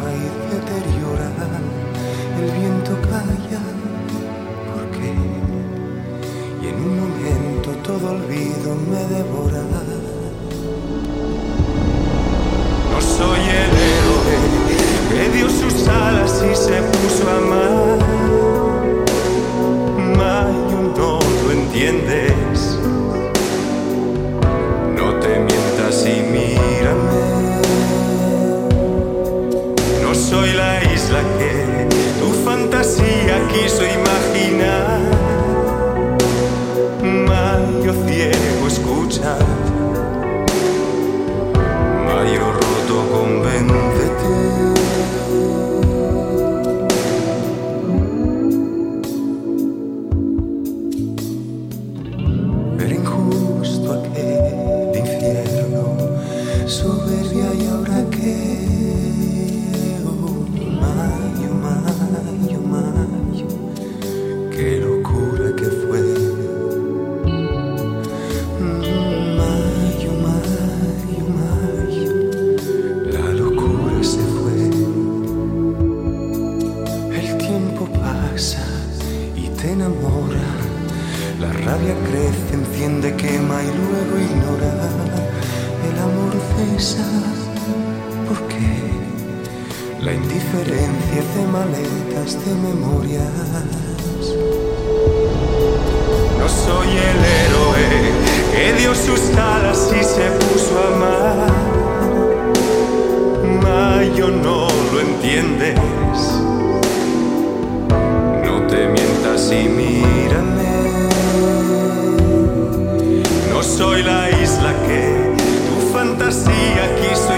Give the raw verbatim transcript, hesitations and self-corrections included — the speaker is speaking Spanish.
raíz deteriora, el viento calla, ¿por qué? Y en un momento todo olvido me devora. No soy el héroe que dio sus alas y se puso a amar. Mayo, no lo entiendes. No te mientas y mírame. No soy la isla que tu fantasía quiso imaginar. Mayo ciego, escucha. Mayo roto, convéncete. Era injusto aquel infierno, soberbia y ahora qué. Oh, Mayo, Mayo, Mayo, qué locura que fue. Mayo, Mayo, Mayo, la locura se fue. El tiempo pasa y te enamora. La rabia crece, enciende, quema y luego ignora. El amor cesa, ¿por qué? La indiferencia hace maletas de memorias. No soy el héroe que dio sus alas y se puso a amar. Mayo, no lo entiendes. No te mientas y mírame. No soy la isla que tu fantasía quiso